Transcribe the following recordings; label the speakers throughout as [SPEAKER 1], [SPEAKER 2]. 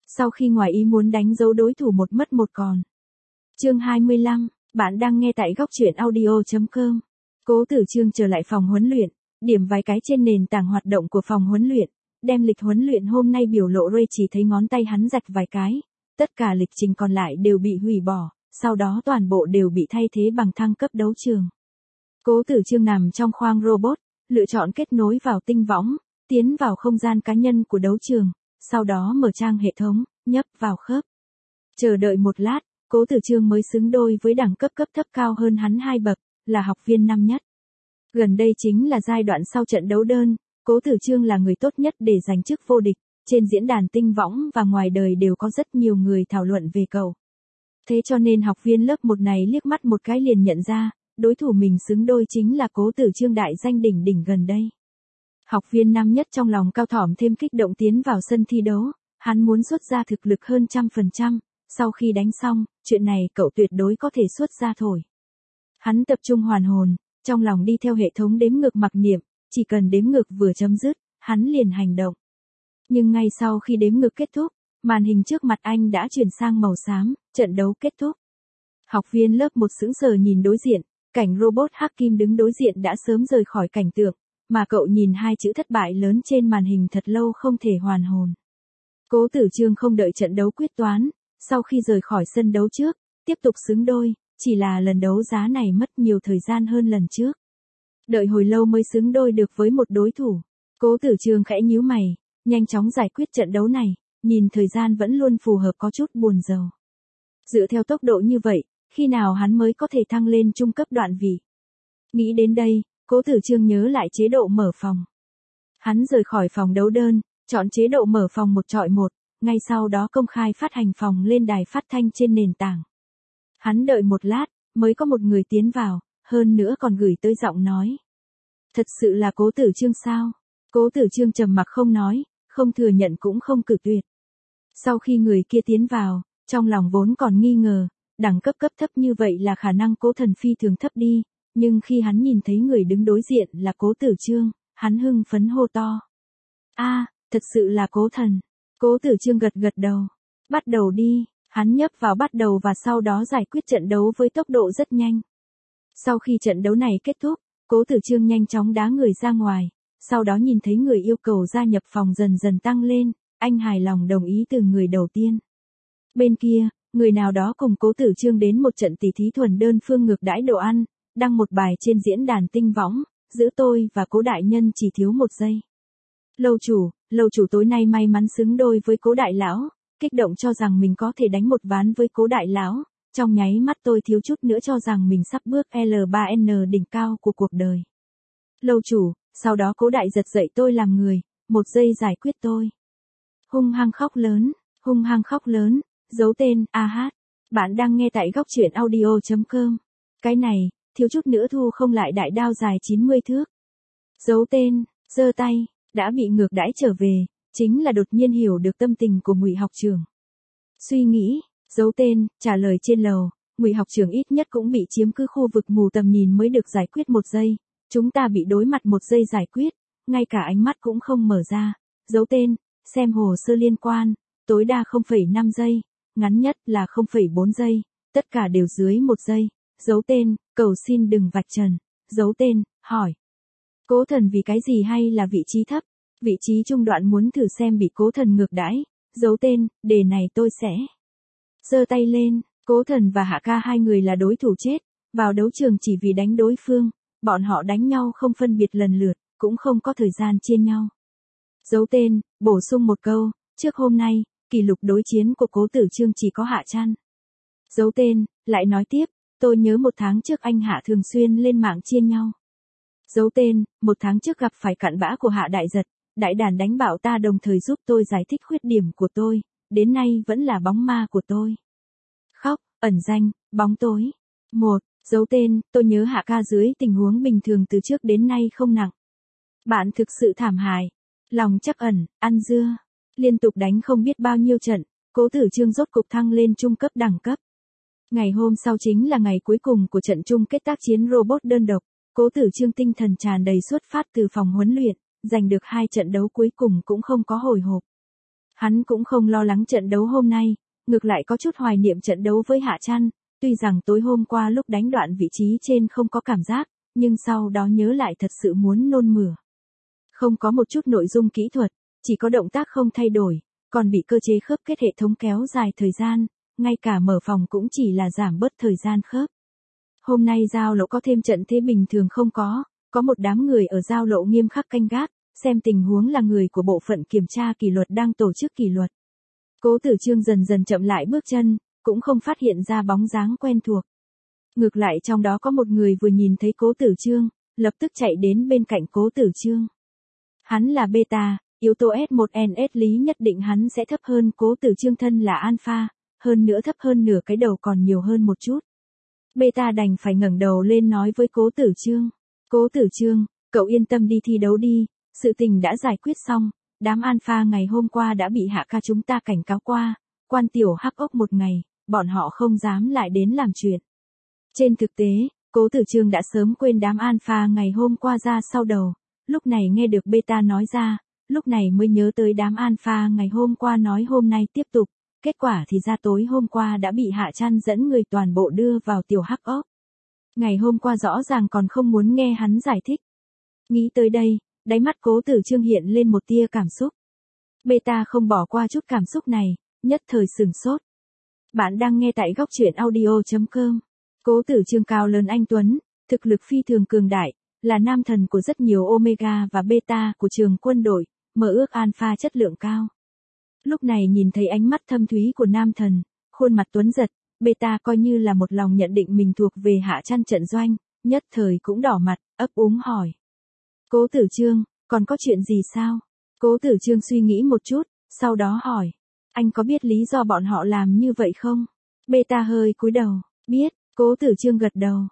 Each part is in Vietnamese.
[SPEAKER 1] sau khi ngoài ý muốn đánh dấu đối thủ một mất một còn. Chương 25, bạn đang nghe tại góc truyện audio.com. Cố Tử Chương trở lại phòng huấn luyện, điểm vài cái trên nền tảng hoạt động của phòng huấn luyện, đem lịch huấn luyện hôm nay biểu lộ Ray chỉ thấy ngón tay hắn rạch vài cái, tất cả lịch trình còn lại đều bị hủy bỏ, sau đó toàn bộ đều bị thay thế bằng thăng cấp đấu trường. Cố Tử Chương nằm trong khoang robot, lựa chọn kết nối vào tinh võng, tiến vào không gian cá nhân của đấu trường, sau đó mở trang hệ thống, nhấp vào khớp. Chờ đợi một lát, Cố Tử Chương mới xứng đôi với đẳng cấp thấp cao hơn hắn 2 bậc, là học viên năm nhất. Gần đây chính là giai đoạn sau trận đấu đơn, Cố Tử Chương là người tốt nhất để giành chức vô địch, trên diễn đàn tinh võng và ngoài đời đều có rất nhiều người thảo luận về cậu. Thế cho nên học viên lớp 1 này liếc mắt một cái liền nhận ra, đối thủ mình xứng đôi chính là Cố Tử Chương đại danh đỉnh đỉnh gần đây. Học viên năm nhất trong lòng cao thỏm thêm kích động tiến vào sân thi đấu, hắn muốn xuất ra thực lực hơn 100%, sau khi đánh xong, chuyện này cậu tuyệt đối có thể xuất ra thổi. Hắn tập trung hoàn hồn, trong lòng đi theo hệ thống đếm ngược mặc niệm, chỉ cần đếm ngược vừa chấm dứt, hắn liền hành động. Nhưng ngay sau khi đếm ngược kết thúc, màn hình trước mặt anh đã chuyển sang màu xám, trận đấu kết thúc. Học viên lớp 1 sững sờ nhìn đối diện, cảnh robot hắc kim đứng đối diện đã sớm rời khỏi cảnh tượng, mà cậu nhìn hai chữ thất bại lớn trên màn hình thật lâu không thể hoàn hồn. Cố Tử Chương không đợi trận đấu quyết toán, sau khi rời khỏi sân đấu trước, tiếp tục xứng đôi, chỉ là lần đấu giá này mất nhiều thời gian hơn lần trước. Đợi hồi lâu mới xứng đôi được với một đối thủ. Cố Tử Chương khẽ nhíu mày, nhanh chóng giải quyết trận đấu này, nhìn thời gian vẫn luôn phù hợp có chút buồn rầu. Dựa theo tốc độ như vậy, khi nào hắn mới có thể thăng lên trung cấp đoạn vị? Nghĩ đến đây, Cố Tử Chương nhớ lại chế độ mở phòng. Hắn rời khỏi phòng đấu đơn, chọn chế độ mở phòng 1-1, ngay sau đó công khai phát hành phòng lên đài phát thanh trên nền tảng. Hắn đợi một lát, mới có một người tiến vào, hơn nữa còn gửi tới giọng nói. Thật sự là Cố Tử Chương sao? Cố Tử Chương trầm mặc không nói, không thừa nhận cũng không cự tuyệt. Sau khi người kia tiến vào, trong lòng vốn còn nghi ngờ, đẳng cấp thấp như vậy là khả năng Cố Thần phi thường thấp đi, nhưng khi hắn nhìn thấy người đứng đối diện là Cố Tử Chương, hắn hưng phấn hô to. Thật sự là Cố Thần. Cố Tử Chương gật đầu. Bắt đầu đi, hắn nhấp vào bắt đầu và sau đó giải quyết trận đấu với tốc độ rất nhanh. Sau khi trận đấu này kết thúc, Cố Tử Chương nhanh chóng đá người ra ngoài, sau đó nhìn thấy người yêu cầu gia nhập phòng dần dần tăng lên, anh hài lòng đồng ý từ người đầu tiên. Bên kia, người nào đó cùng Cố Tử Chương đến một trận tỉ thí thuần đơn phương ngược đãi đồ ăn, đăng một bài trên diễn đàn tinh võng, giữa tôi và Cố đại nhân chỉ thiếu 1 giây. Lâu chủ tối nay may mắn xứng đôi với Cố đại lão, kích động cho rằng mình có thể đánh một ván với Cố đại lão, trong nháy mắt tôi thiếu chút nữa cho rằng mình sắp bước L3N đỉnh cao của cuộc đời. Lâu chủ, sau đó Cố đại giật dậy tôi làm người, 1 giây giải quyết tôi. Hung hăng khóc lớn, giấu tên, bạn đang nghe tại góc truyện audio.com. Cái này, thiếu chút nữa thu không lại đại đao dài 90 thước. Giấu tên, giơ tay, đã bị ngược đãi trở về, chính là đột nhiên hiểu được tâm tình của Ngụy học trưởng. Suy nghĩ, giấu tên, trả lời trên lầu, Ngụy học trưởng ít nhất cũng bị chiếm cứ khu vực mù tầm nhìn mới được giải quyết 1 giây, chúng ta bị đối mặt 1 giây giải quyết, ngay cả ánh mắt cũng không mở ra. Giấu tên, xem hồ sơ liên quan, tối đa 0,5 giây, ngắn nhất là 0,4 giây, tất cả đều dưới 1 giây. Giấu tên, cầu xin đừng vạch trần. Giấu tên, hỏi. Cố Thần vì cái gì hay là vị trí thấp? Vị trí trung đoạn muốn thử xem bị Cố Thần ngược đãi. Giấu tên, đề này tôi sẽ. Giơ tay lên, Cố Thần và Hạ Ca hai người là đối thủ chết, vào đấu trường chỉ vì đánh đối phương, bọn họ đánh nhau không phân biệt lần lượt, cũng không có thời gian chia nhau. Giấu tên, bổ sung một câu, trước hôm nay, kỷ lục đối chiến của Cố Tử Chương chỉ có Hạ Trăn. Giấu tên, lại nói tiếp, tôi nhớ 1 tháng trước anh Hạ thường xuyên lên mạng chia nhau. Giấu tên, 1 tháng trước gặp phải cặn bã của Hạ đại giật, đại đàn đánh bạo ta đồng thời giúp tôi giải thích khuyết điểm của tôi, đến nay vẫn là bóng ma của tôi. Khóc, ẩn danh, bóng tối. 1. Giấu tên, tôi nhớ Hạ ca dưới tình huống bình thường từ trước đến nay không nặng. Bạn thực sự thảm hại. Lòng trắc ẩn, ăn dưa. Liên tục đánh không biết bao nhiêu trận, Cố Tử Chương rốt cục thăng lên trung cấp đẳng cấp. Ngày hôm sau chính là ngày cuối cùng của trận chung kết tác chiến robot đơn độc, Cố Tử Chương tinh thần tràn đầy xuất phát từ phòng huấn luyện, giành được 2 trận đấu cuối cùng cũng không có hồi hộp. Hắn cũng không lo lắng trận đấu hôm nay, ngược lại có chút hoài niệm trận đấu với Hạ Trăn, tuy rằng tối hôm qua lúc đánh đoạn vị trí trên không có cảm giác, nhưng sau đó nhớ lại thật sự muốn nôn mửa. Không có một chút nội dung kỹ thuật, chỉ có động tác không thay đổi, còn bị cơ chế khớp kết hệ thống kéo dài thời gian, ngay cả mở phòng cũng chỉ là giảm bớt thời gian khớp. Hôm nay giao lộ có thêm trận thế bình thường không có một đám người ở giao lộ nghiêm khắc canh gác, xem tình huống là người của bộ phận kiểm tra kỷ luật đang tổ chức kỷ luật. Cố Tử Chương dần dần chậm lại bước chân, cũng không phát hiện ra bóng dáng quen thuộc. Ngược lại trong đó có một người vừa nhìn thấy Cố Tử Chương, lập tức chạy đến bên cạnh Cố Tử Chương. Hắn là beta, yếu tố S1NS lý nhất định hắn sẽ thấp hơn Cố Tử Chương thân là alpha, hơn nữa thấp hơn nửa cái đầu còn nhiều hơn một chút. Beta đành phải ngẩng đầu lên nói với Cố Tử Chương. Cố Tử Chương, cậu yên tâm đi thi đấu đi, sự tình đã giải quyết xong, đám alpha ngày hôm qua đã bị Hạ ca chúng ta cảnh cáo qua, quan tiểu hắc ốc một ngày, bọn họ không dám lại đến làm chuyện. Trên thực tế, Cố Tử Chương đã sớm quên đám alpha ngày hôm qua ra sau đầu, lúc này nghe được beta nói ra, lúc này mới nhớ tới đám alpha ngày hôm qua nói hôm nay tiếp tục, kết quả thì ra tối hôm qua đã bị Hạ Trăn dẫn người toàn bộ đưa vào tiểu hắc ốc. Ngày hôm qua rõ ràng còn không muốn nghe hắn giải thích. Nghĩ tới đây, đáy mắt Cố Tử Chương hiện lên một tia cảm xúc. Beta không bỏ qua chút cảm xúc này, nhất thời sửng sốt. Bạn đang nghe tại góc truyện audio.com. Cố Tử Chương cao lớn anh tuấn, thực lực phi thường cường đại, là nam thần của rất nhiều omega và beta của trường quân đội, mơ ước alpha chất lượng cao. Lúc này nhìn thấy ánh mắt thâm thúy của nam thần, khuôn mặt tuấn giật, beta coi như là một lòng nhận định mình thuộc về Hạ Trăn trận doanh, nhất thời cũng đỏ mặt, ấp úng hỏi. Cố Tử Chương, còn có chuyện gì sao? Cố Tử Chương suy nghĩ một chút, sau đó hỏi. Anh có biết lý do bọn họ làm như vậy không? Beta hơi cúi đầu, biết, Cố Tử Chương gật đầu.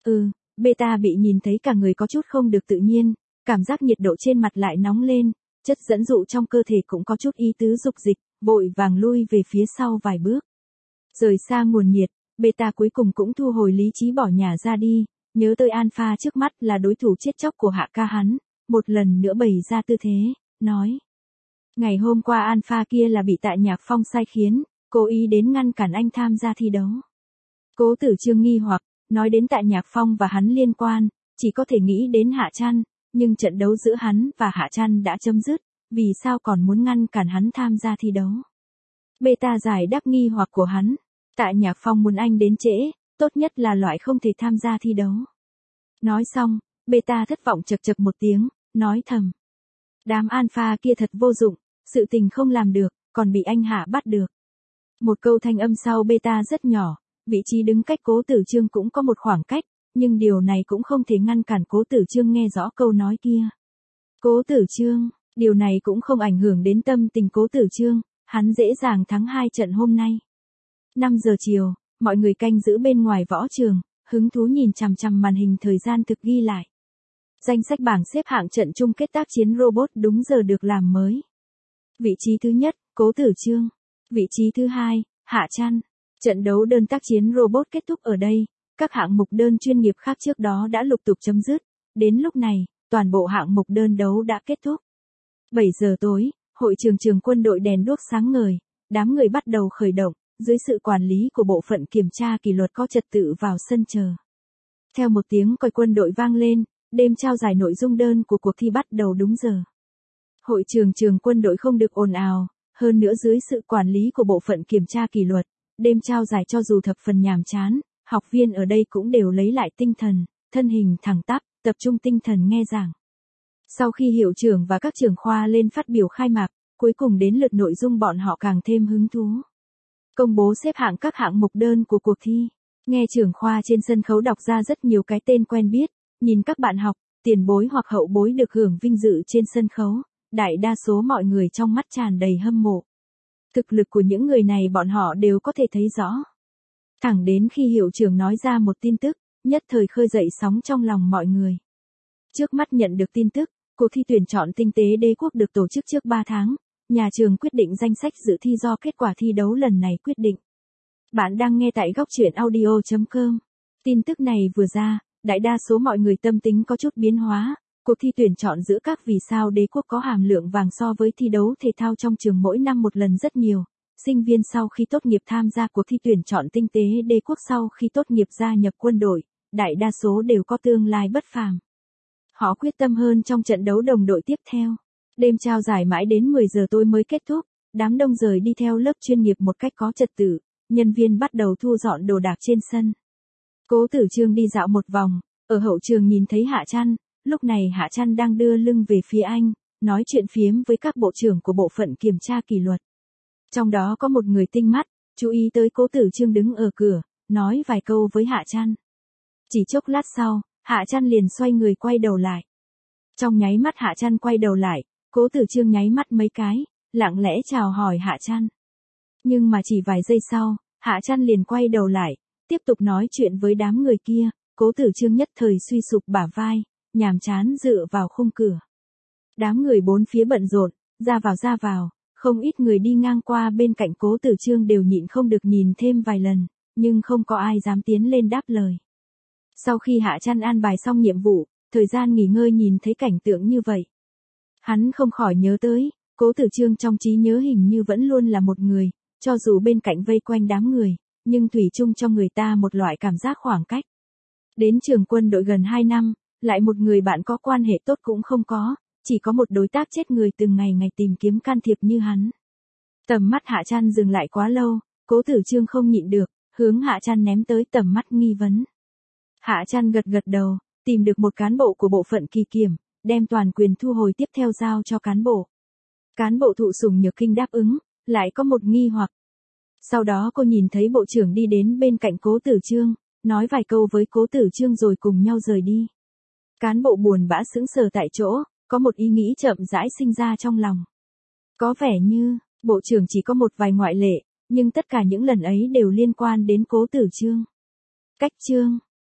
[SPEAKER 1] Beta bị nhìn thấy cả người có chút không được tự nhiên, cảm giác nhiệt độ trên mặt lại nóng lên, chất dẫn dụ trong cơ thể cũng có chút ý tứ dục dịch, vội vàng lui về phía sau vài bước. Rời xa nguồn nhiệt, beta cuối cùng cũng thu hồi lý trí bỏ nhà ra đi, nhớ tới alpha trước mắt là đối thủ chết chóc của Hạ ca hắn, một lần nữa bày ra tư thế, nói. Ngày hôm qua alpha kia là bị Tạ Nhạc Phong sai khiến, cố ý đến ngăn cản anh tham gia thi đấu. Cố Tử Chương nghi hoặc, nói đến Tạ Nhạc Phong và hắn liên quan, chỉ có thể nghĩ đến Hạ Trăn, nhưng trận đấu giữa hắn và Hạ Trăn đã chấm dứt, vì sao còn muốn ngăn cản hắn tham gia thi đấu. Beta giải đáp nghi hoặc của hắn, Tạ Nhạc Phong muốn anh đến trễ, tốt nhất là loại không thể tham gia thi đấu. Nói xong, beta thất vọng chật chật một tiếng, nói thầm. Đám alpha kia thật vô dụng, sự tình không làm được, còn bị anh Hạ bắt được. Một câu thanh âm sau beta rất nhỏ, vị trí đứng cách Cố Tử Chương cũng có một khoảng cách, nhưng điều này cũng không thể ngăn cản Cố Tử Chương nghe rõ câu nói kia. Cố Tử Chương, điều này cũng không ảnh hưởng đến tâm tình Cố Tử Chương, hắn dễ dàng thắng 2 trận hôm nay. 5 giờ chiều, mọi người canh giữ bên ngoài võ trường, hứng thú nhìn chằm chằm màn hình thời gian thực ghi lại. Danh sách bảng xếp hạng trận chung kết tác chiến robot đúng giờ được làm mới. Vị trí thứ nhất, Cố Tử Chương. Vị trí thứ hai, Hạ Trăn. Trận đấu đơn tác chiến robot kết thúc ở đây, các hạng mục đơn chuyên nghiệp khác trước đó đã lục tục chấm dứt. Đến lúc này, toàn bộ hạng mục đơn đấu đã kết thúc. 7 giờ tối, hội trường quân đội đèn đuốc sáng ngời, đám người bắt đầu khởi động, dưới sự quản lý của bộ phận kiểm tra kỷ luật có trật tự vào sân chờ. Theo một tiếng còi quân đội vang lên, đêm trao giải nội dung đơn của cuộc thi bắt đầu đúng giờ. Hội trường quân đội không được ồn ào, hơn nữa dưới sự quản lý của bộ phận kiểm tra kỷ luật, đêm trao giải cho dù thập phần nhàm chán, học viên ở đây cũng đều lấy lại tinh thần, thân hình thẳng tắp, tập trung tinh thần nghe giảng. Sau khi hiệu trưởng và các trưởng khoa lên phát biểu khai mạc, cuối cùng đến lượt nội dung bọn họ càng thêm hứng thú. Công bố xếp hạng các hạng mục đơn của cuộc thi. Nghe trưởng khoa trên sân khấu đọc ra rất nhiều cái tên quen biết, nhìn các bạn học, tiền bối hoặc hậu bối được hưởng vinh dự trên sân khấu, đại đa số mọi người trong mắt tràn đầy hâm mộ. Thực lực của những người này bọn họ đều có thể thấy rõ. Thẳng đến khi hiệu trưởng nói ra một tin tức, nhất thời khơi dậy sóng trong lòng mọi người. Trước mắt nhận được tin tức, cuộc thi tuyển chọn tinh tế đế quốc được tổ chức trước 3 tháng. Nhà trường quyết định danh sách dự thi do kết quả thi đấu lần này quyết định. Bạn đang nghe tại góc truyện audio.com. Tin tức này vừa ra, đại đa số mọi người tâm tính có chút biến hóa, Cuộc thi tuyển chọn giữa các vì sao đế quốc có hàm lượng vàng so với thi đấu thể thao trong trường mỗi năm một lần rất nhiều. Sinh viên sau khi tốt nghiệp tham gia cuộc thi tuyển chọn tinh tế đế quốc sau khi tốt nghiệp gia nhập quân đội, đại đa số đều có tương lai bất phàm. Họ quyết tâm hơn trong trận đấu đồng đội tiếp theo. Đêm trao giải mãi đến 10 giờ tối mới kết thúc, đám đông rời đi theo lớp chuyên nghiệp một cách có trật tự, nhân viên bắt đầu thu dọn đồ đạc trên sân. Cố Tử Chương đi dạo một vòng, ở hậu trường nhìn thấy Hạ Trăn, lúc này Hạ Trăn đang đưa lưng về phía anh, nói chuyện phiếm với các bộ trưởng của bộ phận kiểm tra kỷ luật. Trong đó có một người tinh mắt, chú ý tới Cố Tử Chương đứng ở cửa, nói vài câu với Hạ Trăn. Chỉ chốc lát sau, Hạ Trăn liền xoay người quay đầu lại. Trong nháy mắt Hạ Trăn quay đầu lại, Cố Tử Chương nháy mắt mấy cái, lặng lẽ chào hỏi Hạ Trăn. Nhưng mà chỉ vài giây sau, Hạ Trăn liền quay đầu lại, tiếp tục nói chuyện với đám người kia, Cố Tử Chương nhất thời suy sụp bả vai, nhàm chán dựa vào khung cửa. Đám người bốn phía bận rộn, ra vào, không ít người đi ngang qua bên cạnh Cố Tử Chương đều nhịn không được nhìn thêm vài lần, nhưng không có ai dám tiến lên đáp lời. Sau khi Hạ Trăn an bài xong nhiệm vụ, thời gian nghỉ ngơi nhìn thấy cảnh tượng như vậy. Hắn không khỏi nhớ tới, Cố Tử Chương trong trí nhớ hình như vẫn luôn là một người, cho dù bên cạnh vây quanh đám người, nhưng thủy chung cho người ta một loại cảm giác khoảng cách. Đến trường quân đội gần 2 năm, lại một người bạn có quan hệ tốt cũng không có, chỉ có một đối tác chết người từng ngày tìm kiếm can thiệp như hắn. Tầm mắt Hạ Trăn dừng lại quá lâu, Cố Tử Chương không nhịn được, hướng Hạ Trăn ném tới tầm mắt nghi vấn. Hạ Trăn gật đầu, tìm được một cán bộ của bộ phận kỳ kiểm, đem toàn quyền thu hồi tiếp theo giao cho cán bộ. Cán bộ thụ sủng nhược kinh đáp ứng, lại có một nghi hoặc. Sau đó cô nhìn thấy bộ trưởng đi đến bên cạnh Cố Tử Chương, nói vài câu với Cố Tử Chương rồi cùng nhau rời đi. Cán bộ buồn bã sững sờ tại chỗ, có một ý nghĩ chậm rãi sinh ra trong lòng. Có vẻ như, bộ trưởng chỉ có một vài ngoại lệ, nhưng tất cả những lần ấy đều liên quan đến Cố Tử Chương. Cách chương